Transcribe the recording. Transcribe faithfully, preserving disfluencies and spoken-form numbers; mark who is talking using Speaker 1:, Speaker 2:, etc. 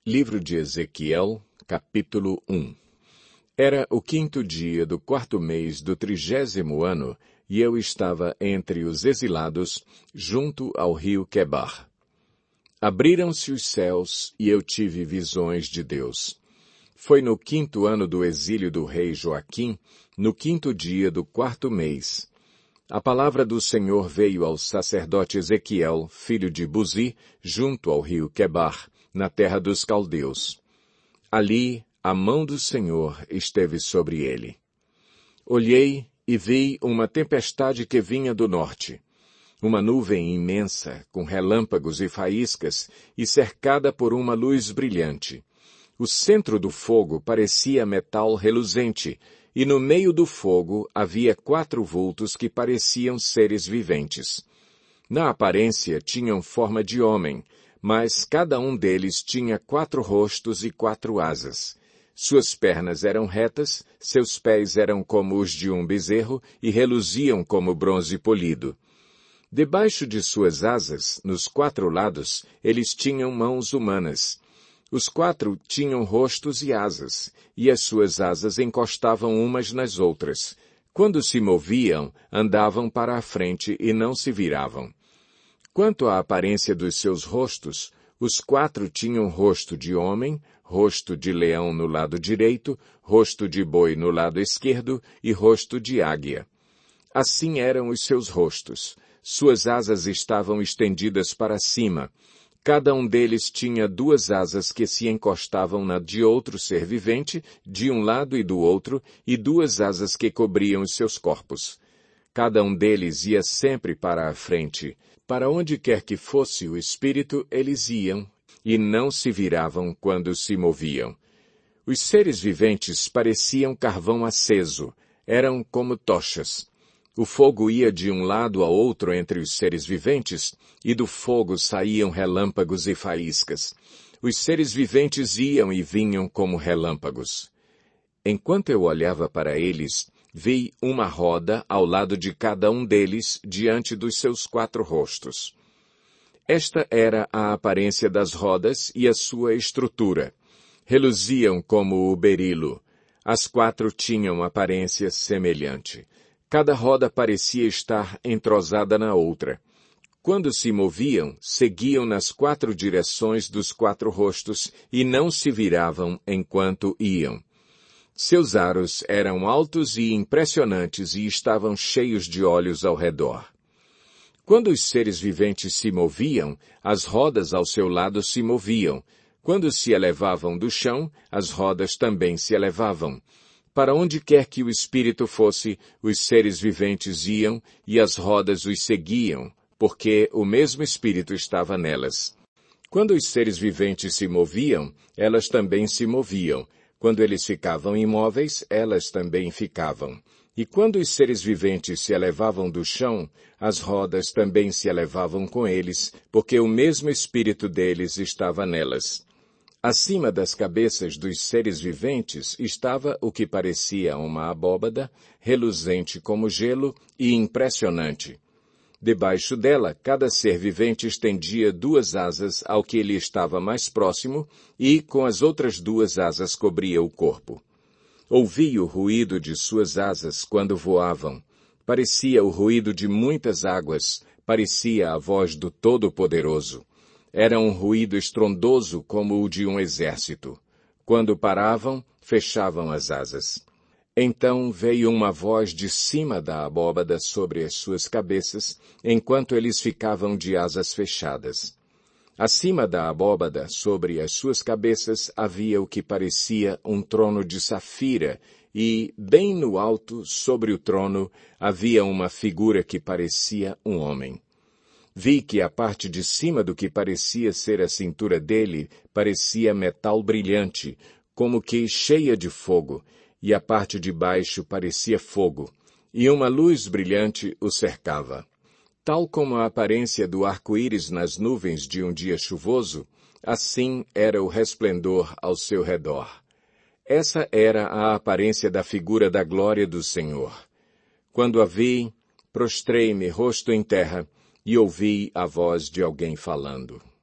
Speaker 1: Livro de Ezequiel, capítulo um. Era o quinto dia do quarto mês do trigésimo ano, e eu estava entre os exilados, junto ao rio Quebar. Abriram-se os céus, e eu tive visões de Deus. Foi no quinto ano do exílio do rei Joaquim, no quinto dia do quarto mês. A palavra do Senhor veio ao sacerdote Ezequiel, filho de Buzi, junto ao rio Quebar, na terra dos caldeus. Ali, a mão do Senhor esteve sobre ele. Olhei e vi uma tempestade que vinha do norte. Uma nuvem imensa, com relâmpagos e faíscas, e cercada por uma luz brilhante. O centro do fogo parecia metal reluzente, e no meio do fogo havia quatro vultos que pareciam seres viventes. Na aparência tinham forma de homem, mas cada um deles tinha quatro rostos e quatro asas. Suas pernas eram retas, seus pés eram como os de um bezerro e reluziam como bronze polido. Debaixo de suas asas, nos quatro lados, eles tinham mãos humanas. Os quatro tinham rostos e asas, e as suas asas encostavam umas nas outras. Quando se moviam, andavam para a frente e não se viravam. Quanto à aparência dos seus rostos, os quatro tinham rosto de homem, rosto de leão no lado direito, rosto de boi no lado esquerdo e rosto de águia. Assim eram os seus rostos. Suas asas estavam estendidas para cima. Cada um deles tinha duas asas que se encostavam na de outro ser vivente, de um lado e do outro, e duas asas que cobriam os seus corpos. Cada um deles ia sempre para a frente. Para onde quer que fosse o espírito, eles iam, e não se viravam quando se moviam. Os seres viventes pareciam carvão aceso, eram como tochas. O fogo ia de um lado a outro entre os seres viventes, e do fogo saíam relâmpagos e faíscas. Os seres viventes iam e vinham como relâmpagos. Enquanto eu olhava para eles, vi uma roda ao lado de cada um deles, diante dos seus quatro rostos. Esta era a aparência das rodas e a sua estrutura. Reluziam como o berilo. As quatro tinham aparência semelhante. Cada roda parecia estar entrosada na outra. Quando se moviam, seguiam nas quatro direções dos quatro rostos e não se viravam enquanto iam. Seus aros eram altos e impressionantes e estavam cheios de olhos ao redor. Quando os seres viventes se moviam, as rodas ao seu lado se moviam. Quando se elevavam do chão, as rodas também se elevavam. Para onde quer que o espírito fosse, os seres viventes iam e as rodas os seguiam, porque o mesmo espírito estava nelas. Quando os seres viventes se moviam, elas também se moviam. Quando eles ficavam imóveis, elas também ficavam. E quando os seres viventes se elevavam do chão, as rodas também se elevavam com eles, porque o mesmo espírito deles estava nelas. Acima das cabeças dos seres viventes estava o que parecia uma abóbada, reluzente como gelo e impressionante. Debaixo dela, cada ser vivente estendia duas asas ao que lhe estava mais próximo e, com as outras duas asas, cobria o corpo. Ouvi o ruído de suas asas quando voavam. Parecia o ruído de muitas águas, parecia a voz do Todo-Poderoso. Era um ruído estrondoso como o de um exército. Quando paravam, fechavam as asas. Então veio uma voz de cima da abóbada sobre as suas cabeças, enquanto eles ficavam de asas fechadas. Acima da abóbada, sobre as suas cabeças, havia o que parecia um trono de safira, e, bem no alto, sobre o trono, havia uma figura que parecia um homem. Vi que a parte de cima do que parecia ser a cintura dele parecia metal brilhante, como que cheia de fogo, e a parte de baixo parecia fogo, e uma luz brilhante o cercava. Tal como a aparência do arco-íris nas nuvens de um dia chuvoso, assim era o resplendor ao seu redor. Essa era a aparência da figura da glória do Senhor. Quando a vi, prostrei-me rosto em terra, e ouvi a voz de alguém falando.